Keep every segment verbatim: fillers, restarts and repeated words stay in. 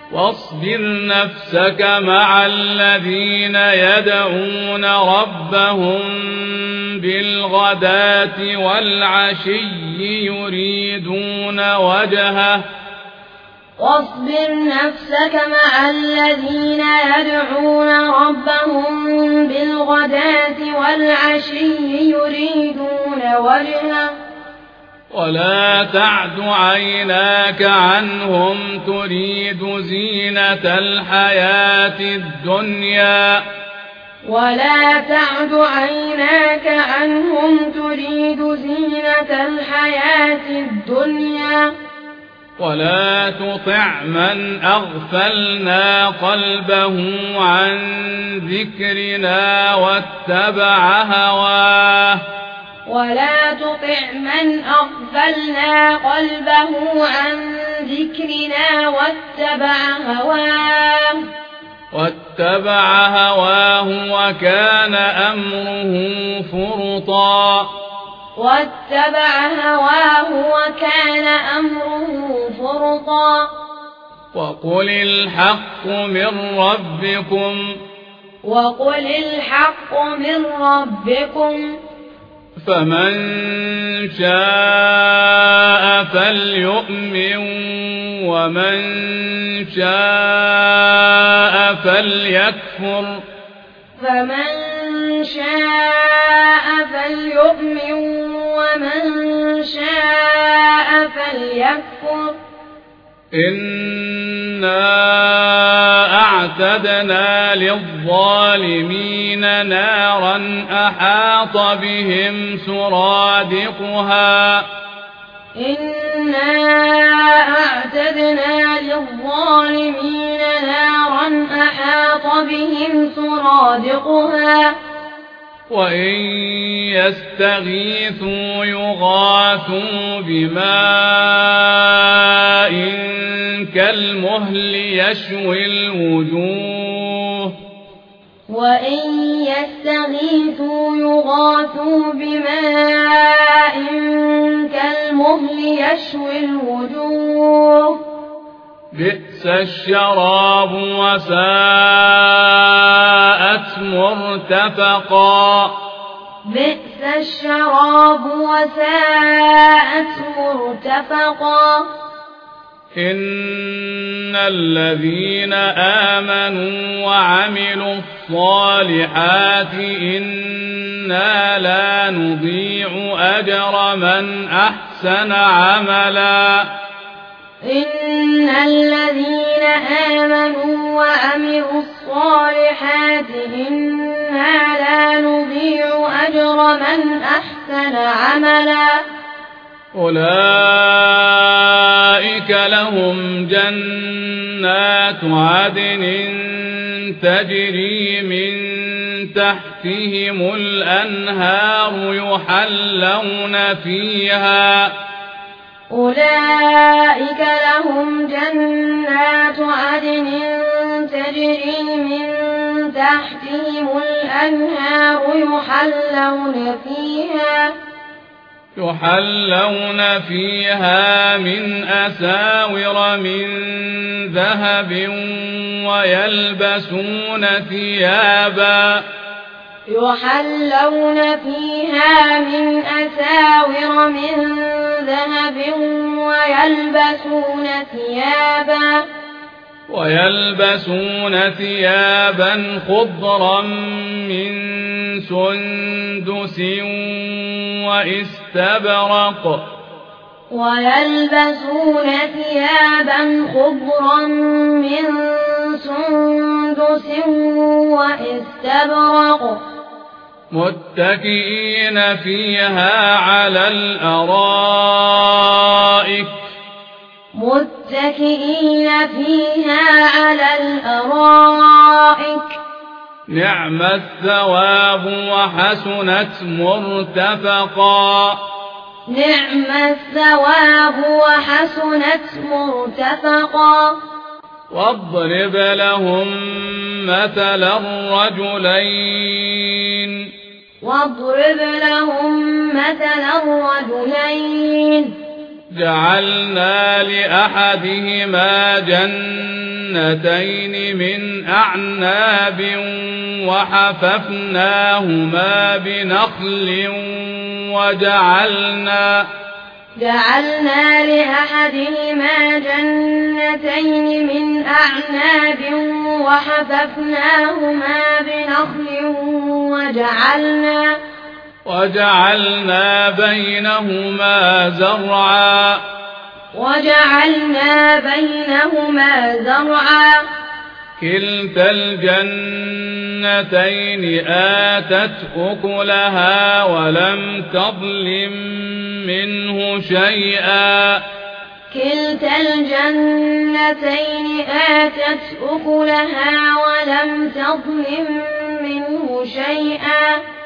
واصبر نفسك مع الذين يدعون ربهم بالغداة والعشي يريدون وجهه واصبر نفسك مع الذين يدعون ربهم بالغداة والعشي يريدون وجهه ولا تعد عيناك عنهم تريد زينة الحياة الدنيا ولا تعد عيناك عنهم تريد زينة الحياة الدنيا ولا تطع من أغفلنا قلبه عن ذكرنا واتبع هواه ولا تطع من أغفلنا قلبه عن ذكرنا واتبع هواه واتبع هواه وكان أمره فرطا واتبع هواه وكان أمره فرطا وقل الحق من ربكم وقل الحق من ربكم فمن شاء فليؤمن ومن شاء فليكفر فمن شاء فليؤمن ومن شاء فليكفر إنا أعتدنا للظالمين نارا أحاط بهم سرادقها إنا أعتدنا للظالمين نارا أحاط بهم سرادقها وإن يستغيثوا يغاثوا بماء كالمهل يشوي الوجوه وإن يستغيثوا يغاثوا بماء كالمهل يشوي الوجوه بئس الشراب وساءت مرتفقا بئس الشراب وساءت مرتفقا إن الذين آمنوا وعملوا الصالحات إنا لا نضيع أجر من أحسن عملا إن الذين آمنوا وعملوا الصالحات إنا لا نضيع أجر من أحسن عملا أولئك لهم جنات عدن تجري من تحتهم الأنهار يحلون فيها أولئك لهم جنات عدن تجري من تحتهم الأنهار يحلون فيها يحلون فيها من أساور من ذهب ويلبسون ثيابا يحلون فيها من أساور من ذهب ويلبسون ثيابا ويلبسون ثيابا خضرا من سندس واستبرق ويلبسون ثيابا خضرا من سندس واستبرق متكئين فيها على الأرائك متكئين فيها على الأرائك نعم الثواب وحسنت مرتفقا نعم الثواب وحسنت مرتفقا واضرب لهم مثل الرجلين واضرب لهم مثل الرجلين جعلنا لأحدهما جنتين من أعناب وحففناهما بنخل وجعلنا جعلنا لأحدهما جنتين من أعناب وحففناهما بنخل وجعلنا وجعلنا بينهما زرعا وجعلنا بينهما زرعا كلتا الجنتين آتت أكلها ولم تظلم منه شيئا كلتا الجنتين آتت أكلها ولم تظلم منه شيئا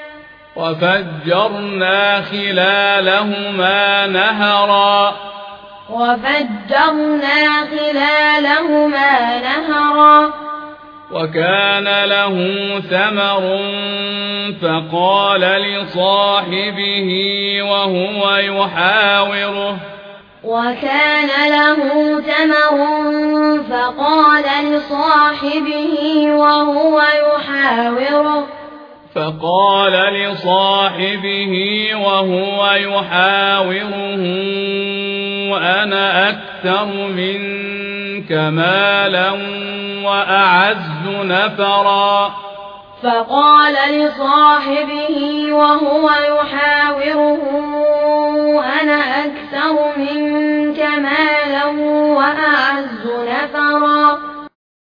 وفجرنا خلالهما نهرا وفجرنا خلالهما نهرا وكان له ثمر فقال لصاحبه وهو يحاوره وكان له ثمر فقال لصاحبه وهو يحاوره فقال لصاحبه وهو يحاوره أنا أكثر منك مالا وأعز نفرا فقال لصاحبه وهو يحاوره أنا أكثر منك مالا وأعز نفرا